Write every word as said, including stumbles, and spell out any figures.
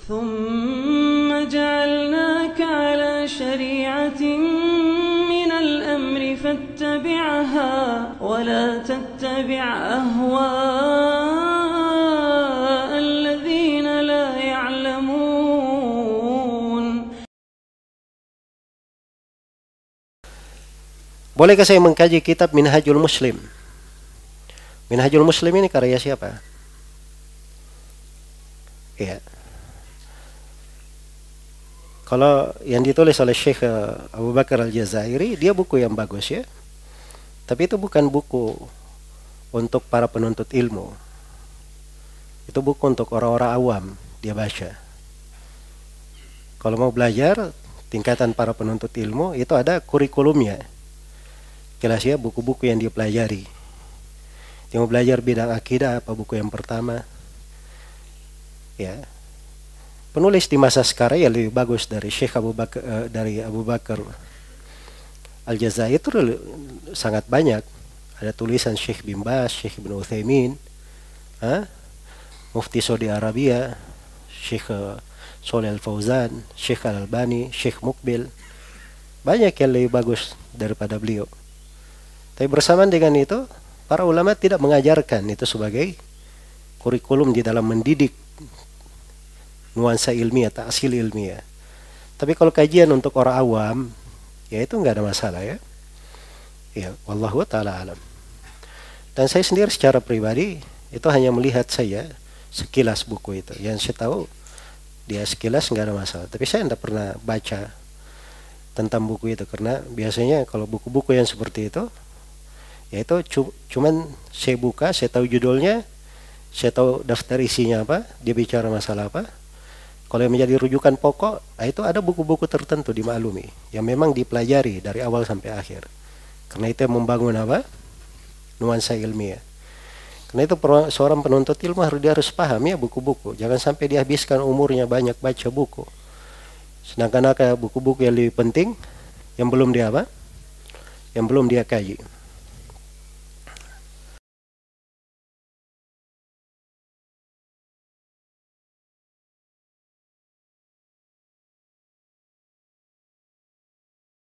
ثم جعلناك على شريعة من الأمر فاتبعها ولا تتبع أهواء الذين لا يعلمون. Bolehkah saya mengkaji kitab Minhajul Muslim? Minhajul Muslim ini karya siapa? Ya. Kalau yang ditulis oleh Syekh Abu Bakar Al-Jazairi, dia buku yang bagus ya. Tapi itu bukan buku untuk para penuntut ilmu. Itu buku untuk orang-orang awam dia baca. Kalau mau belajar tingkatan para penuntut ilmu, itu ada kurikulumnya. Jelas ya, buku-buku yang dia pelajari. Dia mau belajar bidang akidah, apa buku yang pertama? Ya. Penulis di masa sekarang ya lebih bagus dari Syekh Abu Bakar, uh, dari Abu Bakar Al-Jazairi itu sangat banyak. Ada tulisan Syekh bin Baz, Syekh bin Utsaimin, huh? Mufti Saudi Arabia, Syekh uh, Shalih Al-Fauzan, Syekh Al-Albani, Syekh Mukbil. Banyak yang lebih bagus daripada beliau. Tapi bersamaan dengan itu, para ulama tidak mengajarkan itu sebagai kurikulum di dalam mendidik nuansa ilmiah, ta'sil ilmiah. Tapi kalau kajian untuk orang awam, ya itu nggak ada masalah ya. Ya, wallahu ta'ala alam. Dan saya sendiri secara pribadi itu hanya melihat saya sekilas buku itu. Yang saya tahu dia sekilas nggak ada masalah. Tapi saya tidak pernah baca tentang buku itu karena biasanya kalau buku-buku yang seperti itu, ya itu cu- cuman saya buka, saya tahu judulnya, saya tahu daftar isinya apa, dia bicara masalah apa. Kalau yang menjadi rujukan pokok, nah itu ada buku-buku tertentu dimaklumi yang memang dipelajari dari awal sampai akhir. Karena itu yang membangun apa? Nuansa ilmiah. Karena itu seorang penuntut ilmu harus dia harus paham ya buku-buku. Jangan sampai dihabiskan umurnya banyak baca buku. Sedangkan ada buku-buku yang lebih penting yang belum dia apa? Yang belum dia kaji.